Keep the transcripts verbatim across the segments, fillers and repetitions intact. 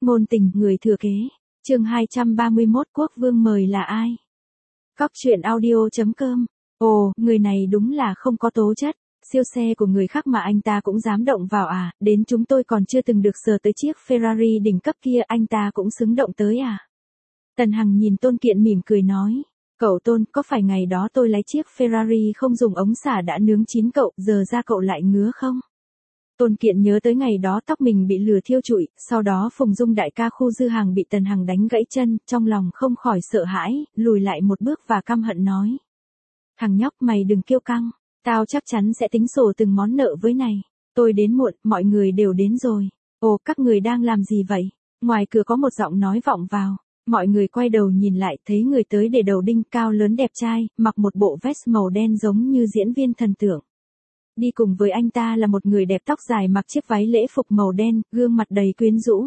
Ngôn tình, người thừa kế. Chương hai trăm ba mươi mốt, quốc vương mời là ai? Góc truyện audio chấm com. Ồ, người này đúng là không có tố chất. Siêu xe của người khác mà anh ta cũng dám động vào à, đến chúng tôi còn chưa từng được sờ tới chiếc Ferrari đỉnh cấp kia anh ta cũng xứng động tới à. Tần Hằng nhìn Tôn Kiện mỉm cười nói. Cậu Tôn, có phải ngày đó tôi lấy chiếc Ferrari không dùng ống xả đã nướng chín cậu, giờ ra cậu lại ngứa không? Tôn Kiện nhớ tới ngày đó tóc mình bị lửa thiêu trụi, sau đó Phùng Dung đại ca khu dư hàng bị Tần Hằng đánh gãy chân, trong lòng không khỏi sợ hãi, lùi lại một bước và căm hận nói. Thằng nhóc mày đừng kiêu căng, tao chắc chắn sẽ tính sổ từng món nợ với này. Tôi đến muộn, mọi người đều đến rồi. Ồ, các người đang làm gì vậy? Ngoài cửa có một giọng nói vọng vào. Mọi người quay đầu nhìn lại thấy người tới để đầu đinh cao lớn đẹp trai, mặc một bộ vest màu đen giống như diễn viên thần tượng. Đi cùng với anh ta là một người đẹp tóc dài mặc chiếc váy lễ phục màu đen, gương mặt đầy quyến rũ.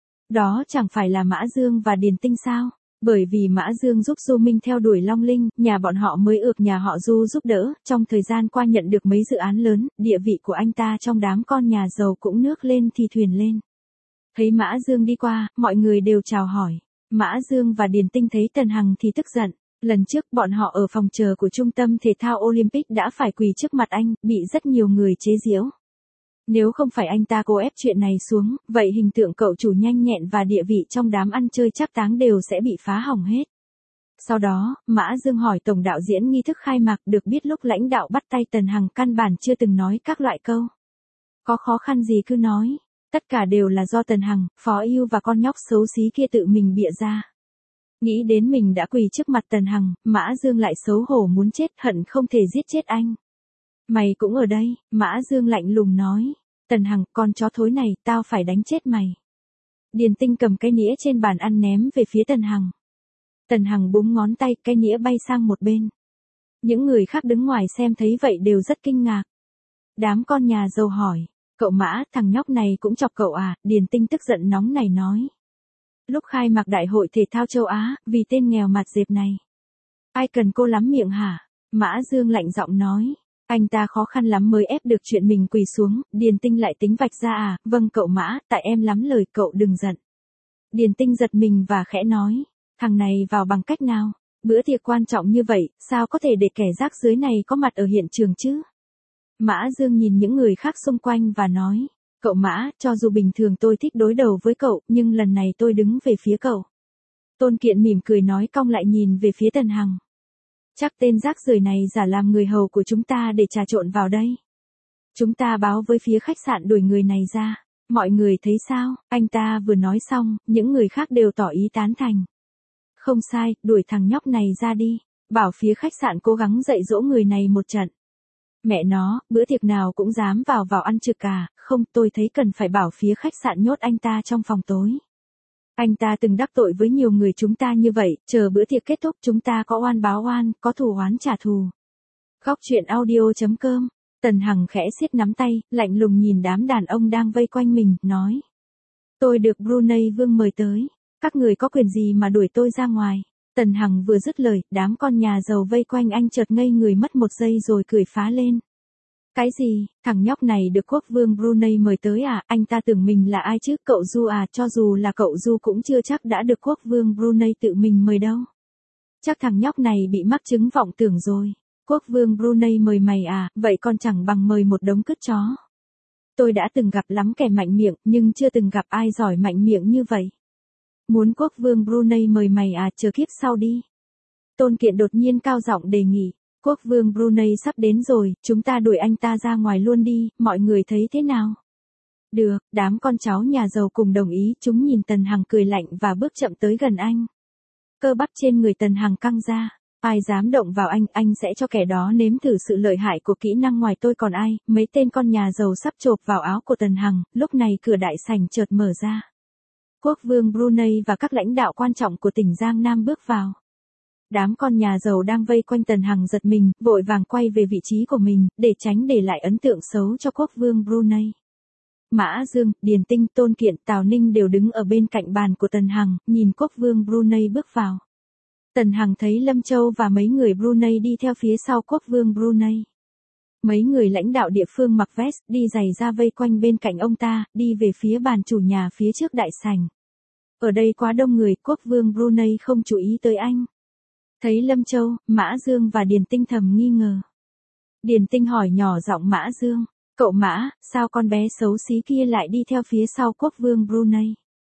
Đó chẳng phải là Mã Dương và Điền Tinh sao? Bởi vì Mã Dương giúp Du Minh theo đuổi Long Linh, nhà bọn họ mới ược nhà họ Du giúp đỡ, trong thời gian qua nhận được mấy dự án lớn, địa vị của anh ta trong đám con nhà giàu cũng nước lên thì thuyền lên. Thấy Mã Dương đi qua, mọi người đều chào hỏi. Mã Dương và Điền Tinh thấy Tần Hằng thì tức giận. Lần trước bọn họ ở phòng chờ của trung tâm thể thao Olympic đã phải quỳ trước mặt anh, bị rất nhiều người chế giễu. Nếu không phải anh ta cố ép chuyện này xuống, vậy hình tượng cậu chủ nhanh nhẹn và địa vị trong đám ăn chơi trác táng đều sẽ bị phá hỏng hết. Sau đó, Mã Dương hỏi tổng đạo diễn nghi thức khai mạc, được biết lúc lãnh đạo bắt tay Tần Hằng căn bản chưa từng nói các loại câu. Có khó khăn gì cứ nói. Tất cả đều là do Tần Hằng, Phó Yêu và con nhóc xấu xí kia tự mình bịa ra. Nghĩ đến mình đã quỳ trước mặt Tần Hằng, Mã Dương lại xấu hổ muốn chết, hận không thể giết chết anh. Mày cũng ở đây, Mã Dương lạnh lùng nói. Tần Hằng, con chó thối này, tao phải đánh chết mày. Điền Tinh cầm cái nĩa trên bàn ăn ném về phía Tần Hằng. Tần Hằng búng ngón tay, cái nĩa bay sang một bên. Những người khác đứng ngoài xem thấy vậy đều rất kinh ngạc. Đám con nhà giàu hỏi. Cậu Mã, thằng nhóc này cũng chọc cậu à? Điền Tinh tức giận nóng này nói. Lúc khai mạc đại hội thể thao châu Á, vì tên nghèo mặt dẹp này. Ai cần cô lắm miệng hả? Mã Dương lạnh giọng nói. Anh ta khó khăn lắm mới ép được chuyện mình quỳ xuống, Điền Tinh lại tính vạch ra à? Vâng cậu Mã, tại em lắm lời, cậu đừng giận. Điền Tinh giật mình và khẽ nói. Thằng này vào bằng cách nào? Bữa tiệc quan trọng như vậy, sao có thể để kẻ rác rưởi này có mặt ở hiện trường chứ? Mã Dương nhìn những người khác xung quanh và nói. Cậu Mã, cho dù bình thường tôi thích đối đầu với cậu, nhưng lần này tôi đứng về phía cậu. Tôn Kiện mỉm cười nói cong lại nhìn về phía Tần Hằng. Chắc tên rác rưởi này giả làm người hầu của chúng ta để trà trộn vào đây. Chúng ta báo với phía khách sạn đuổi người này ra. Mọi người thấy sao? Anh ta vừa nói xong, những người khác đều tỏ ý tán thành. Không sai, đuổi thằng nhóc này ra đi. Bảo phía khách sạn cố gắng dạy dỗ người này một trận. Mẹ nó, bữa tiệc nào cũng dám vào vào ăn trực cả, không, tôi thấy cần phải bảo phía khách sạn nhốt anh ta trong phòng tối. Anh ta từng đắc tội với nhiều người chúng ta như vậy, chờ bữa tiệc kết thúc chúng ta có oan báo oan, có thù oán trả thù. Góc truyện audio chấm com. Tần Hằng khẽ siết nắm tay, lạnh lùng nhìn đám đàn ông đang vây quanh mình, nói. Tôi được Brunei Vương mời tới, các người có quyền gì mà đuổi tôi ra ngoài. Tần Hằng vừa dứt lời, đám con nhà giàu vây quanh anh chợt ngây người mất một giây rồi cười phá lên. Cái gì, thằng nhóc này được quốc vương Brunei mời tới à, anh ta tưởng mình là ai chứ, cậu Du à, cho dù là cậu Du cũng chưa chắc đã được quốc vương Brunei tự mình mời đâu. Chắc thằng nhóc này bị mắc chứng vọng tưởng rồi, quốc vương Brunei mời mày à, vậy còn chẳng bằng mời một đống cứt chó. Tôi đã từng gặp lắm kẻ mạnh miệng, nhưng chưa từng gặp ai giỏi mạnh miệng như vậy. Muốn quốc vương Brunei mời mày à, chờ kiếp sau đi. Tôn Kiện đột nhiên cao giọng đề nghị. Quốc vương Brunei sắp đến rồi, chúng ta đuổi anh ta ra ngoài luôn đi, mọi người thấy thế nào? Được, đám con cháu nhà giàu cùng đồng ý, chúng nhìn Tần Hằng cười lạnh và bước chậm tới gần anh. Cơ bắp trên người Tần Hằng căng ra. Ai dám động vào anh, anh sẽ cho kẻ đó nếm thử sự lợi hại của kỹ năng ngoài tôi còn ai. Mấy tên con nhà giàu sắp chộp vào áo của Tần Hằng, lúc này cửa đại sảnh chợt mở ra. Quốc vương Brunei và các lãnh đạo quan trọng của tỉnh Giang Nam bước vào. Đám con nhà giàu đang vây quanh Tần Hằng giật mình, vội vàng quay về vị trí của mình, để tránh để lại ấn tượng xấu cho quốc vương Brunei. Mã Dương, Điền Tinh, Tôn Kiện, Tào Ninh đều đứng ở bên cạnh bàn của Tần Hằng, nhìn quốc vương Brunei bước vào. Tần Hằng thấy Lâm Châu và mấy người Brunei đi theo phía sau quốc vương Brunei. Mấy người lãnh đạo địa phương mặc vest, đi giày ra vây quanh bên cạnh ông ta, đi về phía bàn chủ nhà phía trước đại sảnh. Ở đây quá đông người, quốc vương Brunei không chú ý tới anh. Thấy Lâm Châu, Mã Dương và Điền Tinh thầm nghi ngờ. Điền Tinh hỏi nhỏ giọng Mã Dương, cậu Mã, sao con bé xấu xí kia lại đi theo phía sau quốc vương Brunei?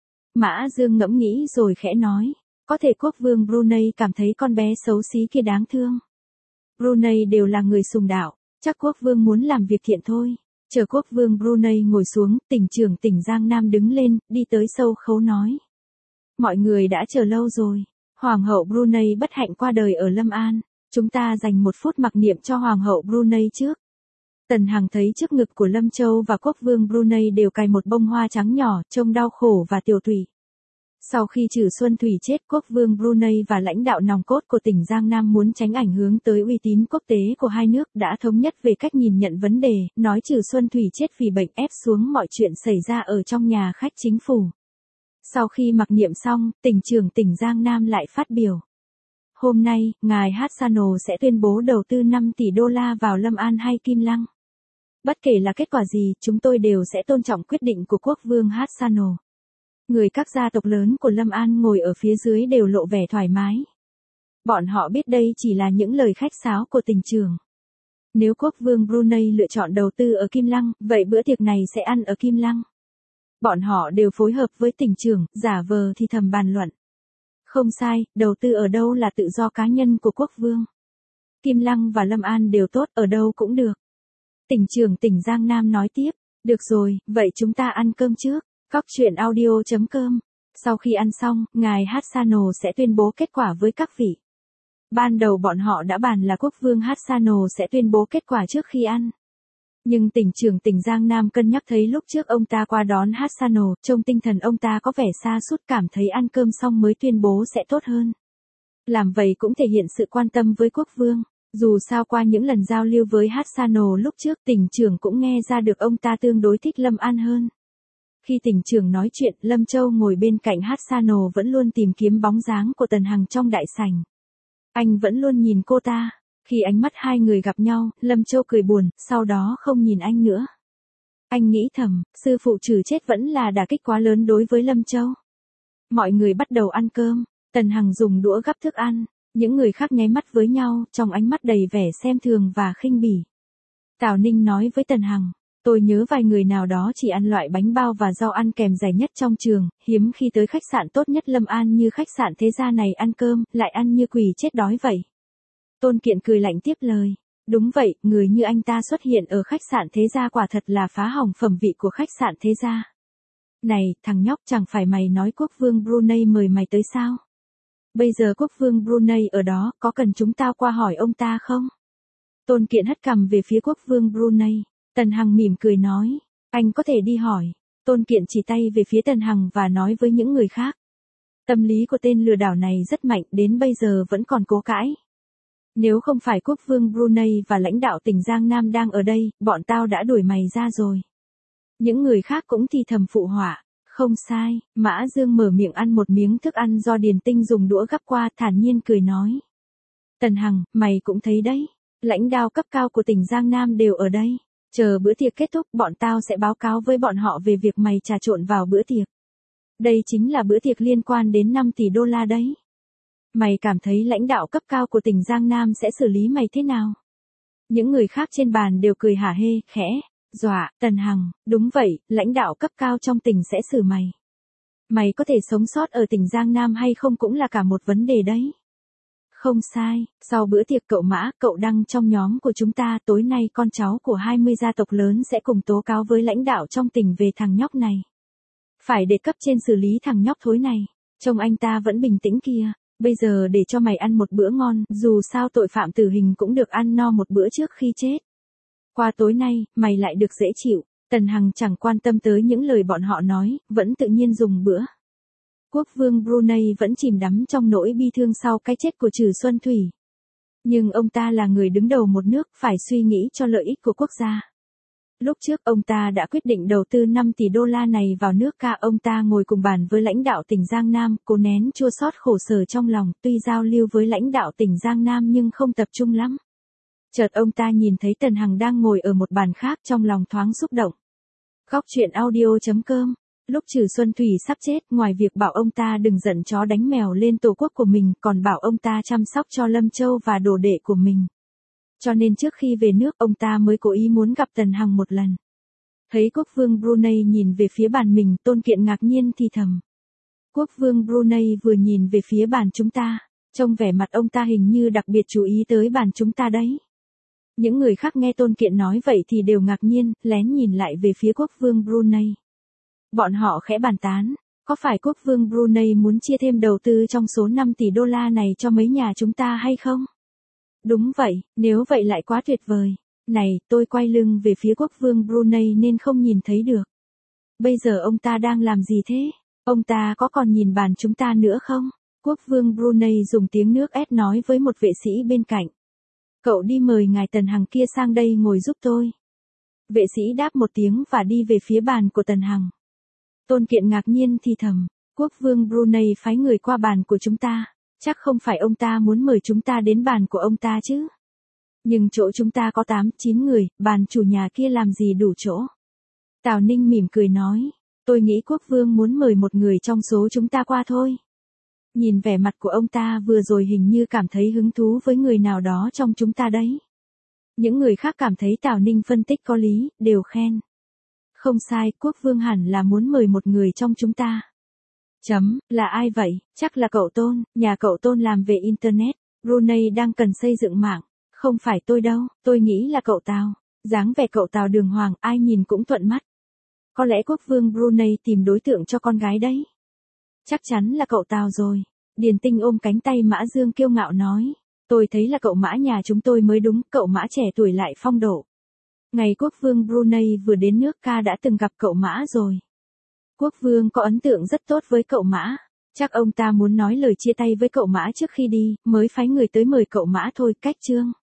Mã Dương ngẫm nghĩ rồi khẽ nói, có thể quốc vương Brunei cảm thấy con bé xấu xí kia đáng thương. Brunei đều là người sùng đạo, chắc quốc vương muốn làm việc thiện thôi. Chờ quốc vương Brunei ngồi xuống, tỉnh trưởng tỉnh Giang Nam đứng lên, đi tới sâu khấu nói. Mọi người đã chờ lâu rồi. Hoàng hậu Brunei bất hạnh qua đời ở Lâm An. Chúng ta dành một phút mặc niệm cho Hoàng hậu Brunei trước. Tần Hằng thấy trước ngực của Lâm Châu và quốc vương Brunei đều cài một bông hoa trắng nhỏ, trông đau khổ và tiểu tụy. Sau khi Trử Xuân Thủy chết, quốc vương Brunei và lãnh đạo nòng cốt của tỉnh Giang Nam muốn tránh ảnh hưởng tới uy tín quốc tế của hai nước đã thống nhất về cách nhìn nhận vấn đề, nói Trử Xuân Thủy chết vì bệnh ép xuống mọi chuyện xảy ra ở trong nhà khách chính phủ. Sau khi mặc niệm xong, tỉnh trưởng tỉnh Giang Nam lại phát biểu. Hôm nay, ngài Hassano sẽ tuyên bố đầu tư năm tỷ đô la vào Lâm An hay Kim Lăng. Bất kể là kết quả gì, chúng tôi đều sẽ tôn trọng quyết định của quốc vương Hassano. Người các gia tộc lớn của Lâm An ngồi ở phía dưới đều lộ vẻ thoải mái. Bọn họ biết đây chỉ là những lời khách sáo của tỉnh trưởng. Nếu quốc vương Brunei lựa chọn đầu tư ở Kim Lăng, vậy bữa tiệc này sẽ ăn ở Kim Lăng. Bọn họ đều phối hợp với tỉnh trưởng, giả vờ thì thầm bàn luận. Không sai, đầu tư ở đâu là tự do cá nhân của quốc vương. Kim Lăng và Lâm An đều tốt, ở đâu cũng được. Tỉnh trưởng tỉnh Giang Nam nói tiếp, được rồi, vậy chúng ta ăn cơm trước. Cóc truyện audio chấm com. Sau khi ăn xong, ngài Hassano sẽ tuyên bố kết quả với các vị. Ban đầu bọn họ đã bàn là quốc vương Hassano sẽ tuyên bố kết quả trước khi ăn. Nhưng tỉnh trưởng tỉnh Giang Nam cân nhắc thấy lúc trước ông ta qua đón Hassano, trông tinh thần ông ta có vẻ sa sút, cảm thấy ăn cơm xong mới tuyên bố sẽ tốt hơn. Làm vậy cũng thể hiện sự quan tâm với quốc vương. Dù sao qua những lần giao lưu với Hassano lúc trước, tỉnh trưởng cũng nghe ra được ông ta tương đối thích Lâm An hơn. Khi tỉnh trưởng nói chuyện, Lâm Châu ngồi bên cạnh Hassano vẫn luôn tìm kiếm bóng dáng của Tần Hằng trong đại sảnh. Anh vẫn luôn nhìn cô ta. Khi ánh mắt hai người gặp nhau, Lâm Châu cười buồn, sau đó không nhìn anh nữa. Anh nghĩ thầm, sư phụ Trử chết vẫn là đả kích quá lớn đối với Lâm Châu. Mọi người bắt đầu ăn cơm, Tần Hằng dùng đũa gắp thức ăn, những người khác nháy mắt với nhau, trong ánh mắt đầy vẻ xem thường và khinh bỉ. Tào Ninh nói với Tần Hằng, tôi nhớ vài người nào đó chỉ ăn loại bánh bao và rau ăn kèm dày nhất trong trường, hiếm khi tới khách sạn tốt nhất Lâm An như khách sạn Thế Gia này ăn cơm, lại ăn như quỷ chết đói vậy. Tôn Kiện cười lạnh tiếp lời, đúng vậy, người như anh ta xuất hiện ở khách sạn Thế Gia quả thật là phá hỏng phẩm vị của khách sạn Thế Gia. Này, thằng nhóc, chẳng phải mày nói quốc vương Brunei mời mày tới sao? Bây giờ quốc vương Brunei ở đó, có cần chúng tao qua hỏi ông ta không? Tôn Kiện hất cằm về phía quốc vương Brunei. Tần Hằng mỉm cười nói, anh có thể đi hỏi. Tôn Kiện chỉ tay về phía Tần Hằng và nói với những người khác. Tâm lý của tên lừa đảo này rất mạnh, đến bây giờ vẫn còn cố cãi. Nếu không phải quốc vương Brunei và lãnh đạo tỉnh Giang Nam đang ở đây, bọn tao đã đuổi mày ra rồi. Những người khác cũng thì thầm phụ họa. Không sai, Mã Dương mở miệng ăn một miếng thức ăn do Điền Tinh dùng đũa gắp qua, thản nhiên cười nói. Tần Hằng, mày cũng thấy đấy, lãnh đạo cấp cao của tỉnh Giang Nam đều ở đây. Chờ bữa tiệc kết thúc, bọn tao sẽ báo cáo với bọn họ về việc mày trà trộn vào bữa tiệc. Đây chính là bữa tiệc liên quan đến năm tỷ đô la đấy. Mày cảm thấy lãnh đạo cấp cao của tỉnh Giang Nam sẽ xử lý mày thế nào? Những người khác trên bàn đều cười hả hê, khẽ, dọa, Tần Hằng, đúng vậy, lãnh đạo cấp cao trong tỉnh sẽ xử mày. Mày có thể sống sót ở tỉnh Giang Nam hay không cũng là cả một vấn đề đấy. Không sai, sau bữa tiệc cậu Mã, cậu Đăng trong nhóm của chúng ta, tối nay con cháu của hai mươi gia tộc lớn sẽ cùng tố cáo với lãnh đạo trong tỉnh về thằng nhóc này. Phải để cấp trên xử lý thằng nhóc thối này. Trông anh ta vẫn bình tĩnh kia. Bây giờ để cho mày ăn một bữa ngon, dù sao tội phạm tử hình cũng được ăn no một bữa trước khi chết. Qua tối nay, mày lại được dễ chịu. Tần Hằng chẳng quan tâm tới những lời bọn họ nói, vẫn tự nhiên dùng bữa. Quốc vương Brunei vẫn chìm đắm trong nỗi bi thương sau cái chết của Trử Xuân Thủy. Nhưng ông ta là người đứng đầu một nước, phải suy nghĩ cho lợi ích của quốc gia. Lúc trước ông ta đã quyết định đầu tư năm tỷ đô la này vào nước ca. Ông ta ngồi cùng bàn với lãnh đạo tỉnh Giang Nam, cố nén chua xót khổ sở trong lòng, tuy giao lưu với lãnh đạo tỉnh Giang Nam nhưng không tập trung lắm. Chợt ông ta nhìn thấy Tần Hằng đang ngồi ở một bàn khác, trong lòng thoáng xúc động. Góc truyện audio chấm com Lúc Trừ Xuân Thủy sắp chết, ngoài việc bảo ông ta đừng giận chó đánh mèo lên tổ quốc của mình, còn bảo ông ta chăm sóc cho Lâm Châu và đồ đệ của mình. Cho nên trước khi về nước, ông ta mới cố ý muốn gặp Tần Hằng một lần. Thấy quốc vương Brunei nhìn về phía bàn mình, Tôn Kiện ngạc nhiên thì thầm. Quốc vương Brunei vừa nhìn về phía bàn chúng ta, trông vẻ mặt ông ta hình như đặc biệt chú ý tới bàn chúng ta đấy. Những người khác nghe Tôn Kiện nói vậy thì đều ngạc nhiên, lén nhìn lại về phía quốc vương Brunei. Bọn họ khẽ bàn tán, có phải quốc vương Brunei muốn chia thêm đầu tư trong số năm tỷ đô la này cho mấy nhà chúng ta hay không? Đúng vậy, nếu vậy lại quá tuyệt vời. Này, tôi quay lưng về phía quốc vương Brunei nên không nhìn thấy được. Bây giờ ông ta đang làm gì thế? Ông ta có còn nhìn bàn chúng ta nữa không? Quốc vương Brunei dùng tiếng nước ép nói với một vệ sĩ bên cạnh. Cậu đi mời ngài Tần Hằng kia sang đây ngồi giúp tôi. Vệ sĩ đáp một tiếng và đi về phía bàn của Tần Hằng. Tôn Kiện ngạc nhiên thì thầm, quốc vương Brunei phái người qua bàn của chúng ta, chắc không phải ông ta muốn mời chúng ta đến bàn của ông ta chứ. Nhưng chỗ chúng ta có tám, chín người, bàn chủ nhà kia làm gì đủ chỗ. Tào Ninh mỉm cười nói, tôi nghĩ quốc vương muốn mời một người trong số chúng ta qua thôi. Nhìn vẻ mặt của ông ta vừa rồi hình như cảm thấy hứng thú với người nào đó trong chúng ta đấy. Những người khác cảm thấy Tào Ninh phân tích có lý, đều khen. Không sai, quốc vương hẳn là muốn mời một người trong chúng ta. Chấm, là ai vậy? Chắc là cậu Tôn, nhà cậu Tôn làm về Internet, Brunei đang cần xây dựng mạng. Không phải tôi đâu, tôi nghĩ là cậu Tào. Dáng vẻ cậu Tào đường hoàng, ai nhìn cũng thuận mắt. Có lẽ quốc vương Brunei tìm đối tượng cho con gái đấy. Chắc chắn là cậu Tào rồi. Điền Tinh ôm cánh tay Mã Dương kiêu ngạo nói. Tôi thấy là cậu Mã nhà chúng tôi mới đúng, cậu Mã trẻ tuổi lại phong độ. Ngày quốc vương Brunei vừa đến nước ca đã từng gặp cậu Mã rồi. Quốc vương có ấn tượng rất tốt với cậu Mã. Chắc ông ta muốn nói lời chia tay với cậu Mã trước khi đi, mới phái người tới mời cậu Mã thôi, cách chương.